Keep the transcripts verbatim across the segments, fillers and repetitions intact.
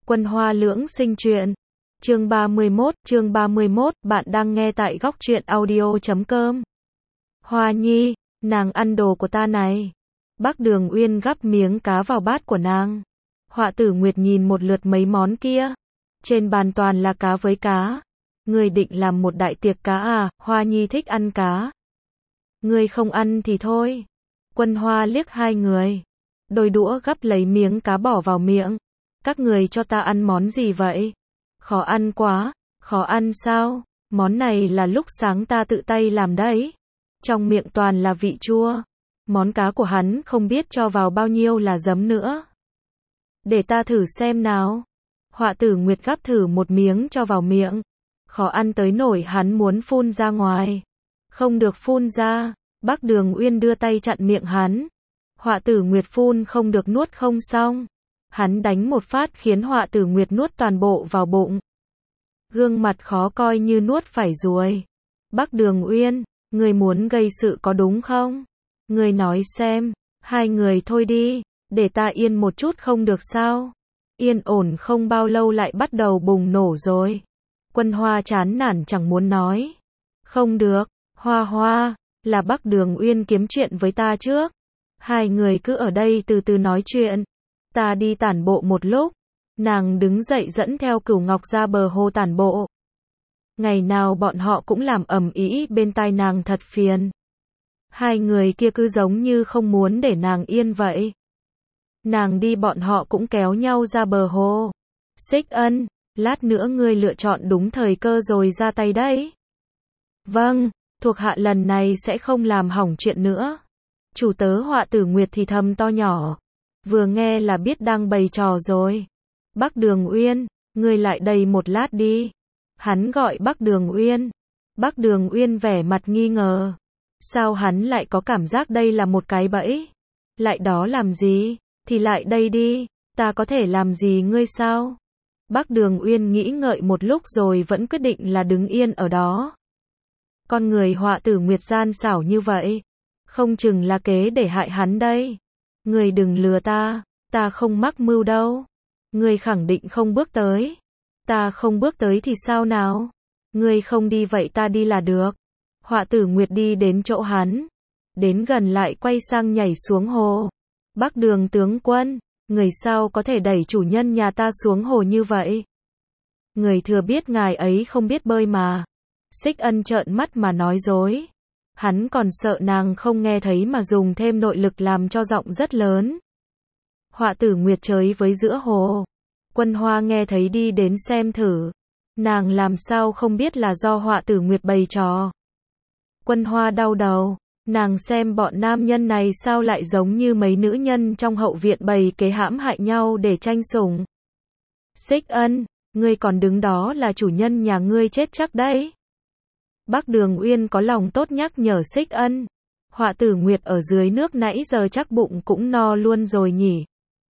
Quân Hoa Lưỡng Sinh Truyện. Chương ba mươi mốt, chương ba mươi mốt, bạn đang nghe tại góc truyện audio chấm com. Hoa Nhi, nàng ăn đồ của ta này. Bác Đường Uyên gắp miếng cá vào bát của nàng. Họa Tử Nguyệt nhìn một lượt mấy món kia. Trên bàn toàn là cá với cá. Ngươi định làm một đại tiệc cá à? Hoa Nhi thích ăn cá. Ngươi không ăn thì thôi. Quân Hoa liếc hai người. Đôi đũa gắp lấy miếng cá bỏ vào miệng. Các người cho ta ăn món gì vậy? Khó ăn quá. Khó ăn sao? Món này là lúc sáng ta tự tay làm đấy. Trong miệng toàn là vị chua. Món cá của hắn không biết cho vào bao nhiêu là giấm nữa. Để ta thử xem nào. Họa Tử Nguyệt gắp thử một miếng cho vào miệng. Khó ăn tới nổi hắn muốn phun ra ngoài. Không được phun ra. Bác Đường Uyên đưa tay chặn miệng hắn. Họa Tử Nguyệt phun không được nuốt không xong. Hắn đánh một phát khiến Họa Tử Nguyệt nuốt toàn bộ vào bụng. Gương mặt khó coi như nuốt phải ruồi. Bác Đường Uyên, người muốn gây sự có đúng không? Người nói xem, hai người thôi đi, để ta yên một chút không được sao? Yên ổn không bao lâu lại bắt đầu bùng nổ rồi. Quân Hoa chán nản chẳng muốn nói. Không được, Hoa Hoa, là Bác Đường Uyên kiếm chuyện với ta trước. Hai người cứ ở đây từ từ nói chuyện. Ta đi tản bộ một lúc. Nàng đứng dậy dẫn theo Cửu Ngọc ra bờ hồ tản bộ. Ngày nào bọn họ cũng làm ầm ĩ bên tai nàng thật phiền. Hai người kia cứ giống như không muốn để nàng yên vậy. Nàng đi bọn họ cũng kéo nhau ra bờ hồ. Xích Ân, lát nữa ngươi lựa chọn đúng thời cơ rồi ra tay đấy. Vâng, thuộc hạ lần này sẽ không làm hỏng chuyện nữa. Chủ tớ Họa Tử Nguyệt thì thầm to nhỏ. Vừa nghe là biết đang bày trò rồi. Bác Đường Uyên, ngươi lại đây một lát đi. Hắn gọi Bác Đường Uyên. Bác Đường Uyên vẻ mặt nghi ngờ. Sao hắn lại có cảm giác đây là một cái bẫy? Lại đó làm gì? Thì lại đây đi, ta có thể làm gì ngươi sao? Bác Đường Uyên nghĩ ngợi một lúc rồi vẫn quyết định là đứng yên ở đó. Con người Họa Tử Nguyệt gian xảo như vậy. Không chừng là kế để hại hắn đây. Ngươi đừng lừa ta, ta không mắc mưu đâu. Ngươi khẳng định không bước tới. Ta không bước tới thì sao nào? Ngươi không đi vậy ta đi là được. Họa Tử Nguyệt đi đến chỗ hắn. Đến gần lại quay sang nhảy xuống hồ. Bác Đường tướng quân, người sao có thể đẩy chủ nhân nhà ta xuống hồ như vậy? Người thừa biết ngài ấy không biết bơi mà. Xích Ân trợn mắt mà nói dối. Hắn còn sợ nàng không nghe thấy mà dùng thêm nội lực làm cho giọng rất lớn. Họa Tử Nguyệt chơi với giữa hồ. Quân Hoa nghe thấy đi đến xem thử. Nàng làm sao không biết là do Họa Tử Nguyệt bày trò. Quân Hoa đau đầu. Nàng xem bọn nam nhân này sao lại giống như mấy nữ nhân trong hậu viện bày kế hãm hại nhau để tranh sủng. Xích Ân, ngươi còn đứng đó là chủ nhân nhà ngươi chết chắc đấy. Bác Đường Uyên có lòng tốt nhắc nhở Xích Ân. Họa Tử Nguyệt ở dưới nước nãy giờ chắc bụng cũng no luôn rồi nhỉ.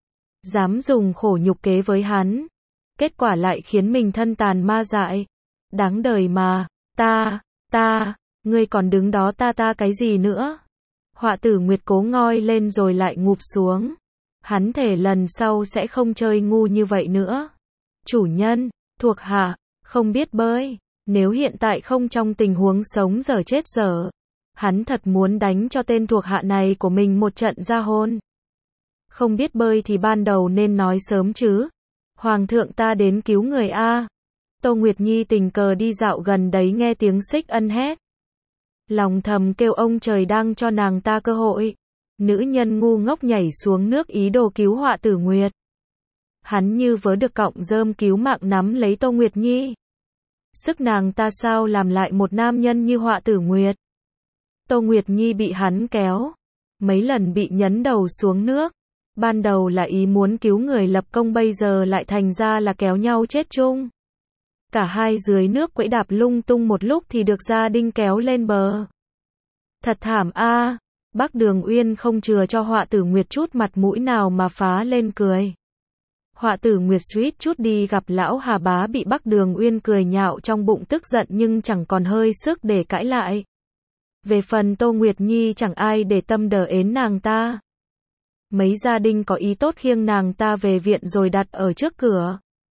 Dám dùng khổ nhục kế với hắn. Kết quả lại khiến mình thân tàn ma dại. Đáng đời mà. Ta, ta, ngươi còn đứng đó ta ta cái gì nữa. Họa Tử Nguyệt cố ngoi lên rồi lại ngụp xuống. Hắn thể lần sau sẽ không chơi ngu như vậy nữa. Chủ nhân, thuộc hạ, không biết bơi. Nếu hiện tại không trong tình huống sống dở chết dở. Hắn thật muốn đánh cho tên thuộc hạ này của mình một trận ra hôn. Không biết bơi thì ban đầu nên nói sớm chứ. Hoàng thượng ta đến cứu người a. Tô Nguyệt Nhi tình cờ đi dạo gần đấy nghe tiếng Xích Ân hét. Lòng thầm kêu ông trời đang cho nàng ta cơ hội. Nữ nhân ngu ngốc nhảy xuống nước ý đồ cứu Họa Tử Nguyệt. Hắn như vớ được cọng rơm cứu mạng nắm lấy Tô Nguyệt Nhi. Sức nàng ta sao làm lại một nam nhân như Họa Tử Nguyệt. Tô Nguyệt Nhi bị hắn kéo. Mấy lần bị nhấn đầu xuống nước. Ban đầu là ý muốn cứu người lập công bây giờ lại thành ra là kéo nhau chết chung. Cả hai dưới nước quẫy đạp lung tung một lúc thì được gia đình kéo lên bờ. Thật thảm a. À. Bác Đường Uyên không chừa cho Họa Tử Nguyệt chút mặt mũi nào mà phá lên cười. Họa Tử Nguyệt suýt chút đi gặp lão Hà Bá bị Bác Đường Uyên cười nhạo trong bụng tức giận nhưng chẳng còn hơi sức để cãi lại. Về phần Tô Nguyệt Nhi chẳng ai để tâm đờ ến nàng ta. Mấy gia đình có ý tốt khiêng nàng ta về viện rồi đặt ở trước cửa.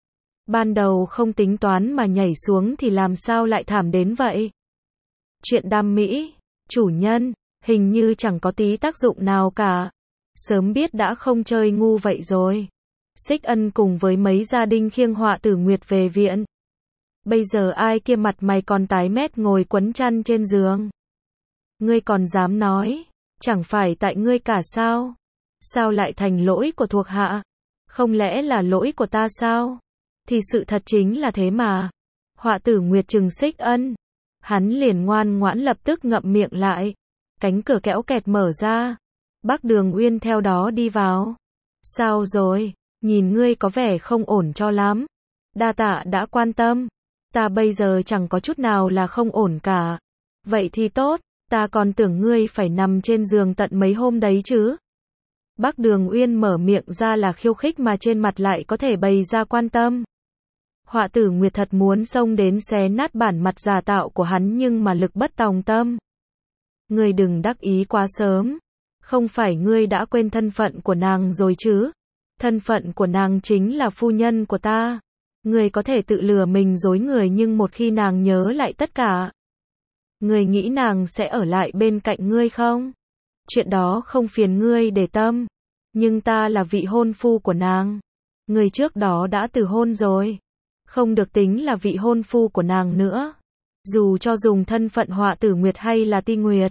Ban đầu không tính toán mà nhảy xuống thì làm sao lại thảm đến vậy? Chuyện đam mỹ, chủ nhân, hình như chẳng có tí tác dụng nào cả. Sớm biết đã không chơi ngu vậy rồi. Xích Ân cùng với mấy gia đình khiêng Họa Tử Nguyệt về viện. Bây giờ ai kia mặt mày còn tái mét ngồi quấn chăn trên giường. Ngươi còn dám nói, chẳng phải tại ngươi cả sao? Sao lại thành lỗi của thuộc hạ? Không lẽ là lỗi của ta sao? Thì sự thật chính là thế mà. Họa Tử Nguyệt trừng Xích Ân. Hắn liền ngoan ngoãn lập tức ngậm miệng lại. Cánh cửa kéo kẹt mở ra. Bắc Đường Uyên theo đó đi vào. Sao rồi? Nhìn ngươi có vẻ không ổn cho lắm. Đa tạ đã quan tâm. Ta bây giờ chẳng có chút nào là không ổn cả. Vậy thì tốt, ta còn tưởng ngươi phải nằm trên giường tận mấy hôm đấy chứ. Bắc Đường Uyên mở miệng ra là khiêu khích mà trên mặt lại có thể bày ra quan tâm. Họa Tử Nguyệt thật muốn xông đến xé nát bản mặt giả tạo của hắn nhưng mà lực bất tòng tâm. Ngươi đừng đắc ý quá sớm. Không phải ngươi đã quên thân phận của nàng rồi chứ? Thân phận của nàng chính là phu nhân của ta. Ngươi có thể tự lừa mình dối người nhưng một khi nàng nhớ lại tất cả, ngươi nghĩ nàng sẽ ở lại bên cạnh ngươi không? Chuyện đó không phiền ngươi để tâm. Nhưng ta là vị hôn phu của nàng. Ngươi trước đó đã từ hôn rồi. Không được tính là vị hôn phu của nàng nữa. Dù cho dùng thân phận Họa Tử Nguyệt hay là Ti Nguyệt,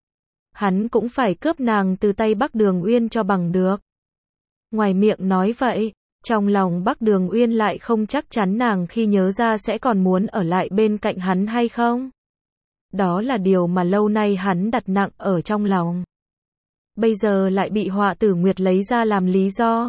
hắn cũng phải cướp nàng từ tay Bắc Đường Uyên cho bằng được. Ngoài miệng nói vậy, trong lòng Bắc Đường Uyên lại không chắc chắn nàng khi nhớ ra sẽ còn muốn ở lại bên cạnh hắn hay không. Đó là điều mà lâu nay hắn đặt nặng ở trong lòng. Bây giờ lại bị Họa Tử Nguyệt lấy ra làm lý do.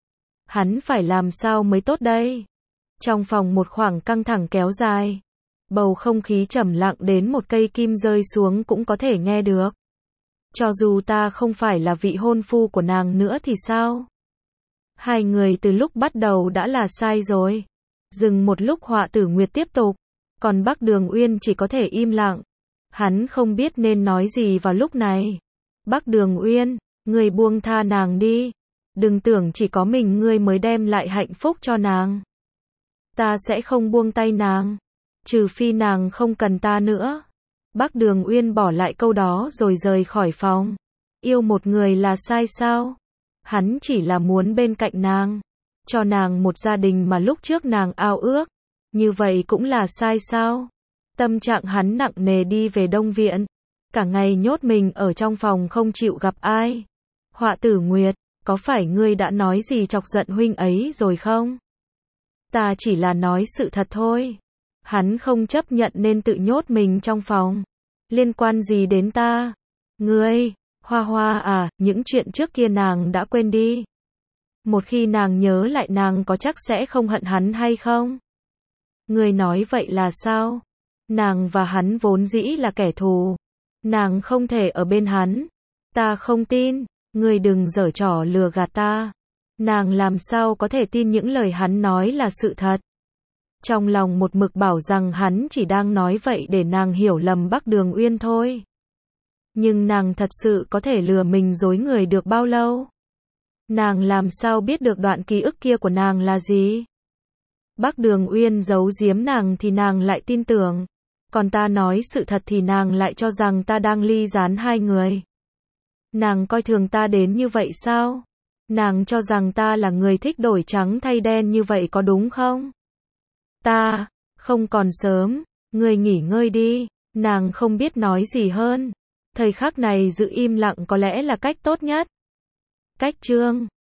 Hắn phải làm sao mới tốt đây? Trong phòng một khoảng căng thẳng kéo dài. Bầu không khí trầm lặng đến một cây kim rơi xuống cũng có thể nghe được. Cho dù ta không phải là vị hôn phu của nàng nữa thì sao? Hai người từ lúc bắt đầu đã là sai rồi. Dừng một lúc Họa Tử Nguyệt tiếp tục. Còn Bắc Đường Uyên chỉ có thể im lặng. Hắn không biết nên nói gì vào lúc này. Bắc Đường Uyên, ngươi buông tha nàng đi. Đừng tưởng chỉ có mình ngươi mới đem lại hạnh phúc cho nàng. Ta sẽ không buông tay nàng. Trừ phi nàng không cần ta nữa. Bắc Đường Uyên bỏ lại câu đó rồi rời khỏi phòng. Yêu một người là sai sao? Hắn chỉ là muốn bên cạnh nàng. Cho nàng một gia đình mà lúc trước nàng ao ước. Như vậy cũng là sai sao? Tâm trạng hắn nặng nề đi về Đông Viện. Cả ngày nhốt mình ở trong phòng không chịu gặp ai. Họa Tử Nguyệt, có phải ngươi đã nói gì chọc giận huynh ấy rồi không? Ta chỉ là nói sự thật thôi. Hắn không chấp nhận nên tự nhốt mình trong phòng. Liên quan gì đến ta? Ngươi, Hoa Hoa à, những chuyện trước kia nàng đã quên đi. Một khi nàng nhớ lại nàng có chắc sẽ không hận hắn hay không? Ngươi nói vậy là sao? Nàng và hắn vốn dĩ là kẻ thù. Nàng không thể ở bên hắn. Ta không tin. Ngươi đừng giở trò lừa gạt ta. Nàng làm sao có thể tin những lời hắn nói là sự thật? Trong lòng một mực bảo rằng hắn chỉ đang nói vậy để nàng hiểu lầm Bắc Đường Uyên thôi. Nhưng nàng thật sự có thể lừa mình dối người được bao lâu? Nàng làm sao biết được đoạn ký ức kia của nàng là gì? Bắc Đường Uyên giấu giếm nàng thì nàng lại tin tưởng. Còn ta nói sự thật thì nàng lại cho rằng ta đang ly gián hai người. Nàng coi thường ta đến như vậy sao? Nàng cho rằng ta là người thích đổi trắng thay đen như vậy có đúng không? Ta, không còn sớm, ngươi nghỉ ngơi đi. Nàng không biết nói gì hơn. Thời khắc này giữ im lặng có lẽ là cách tốt nhất. Cách chương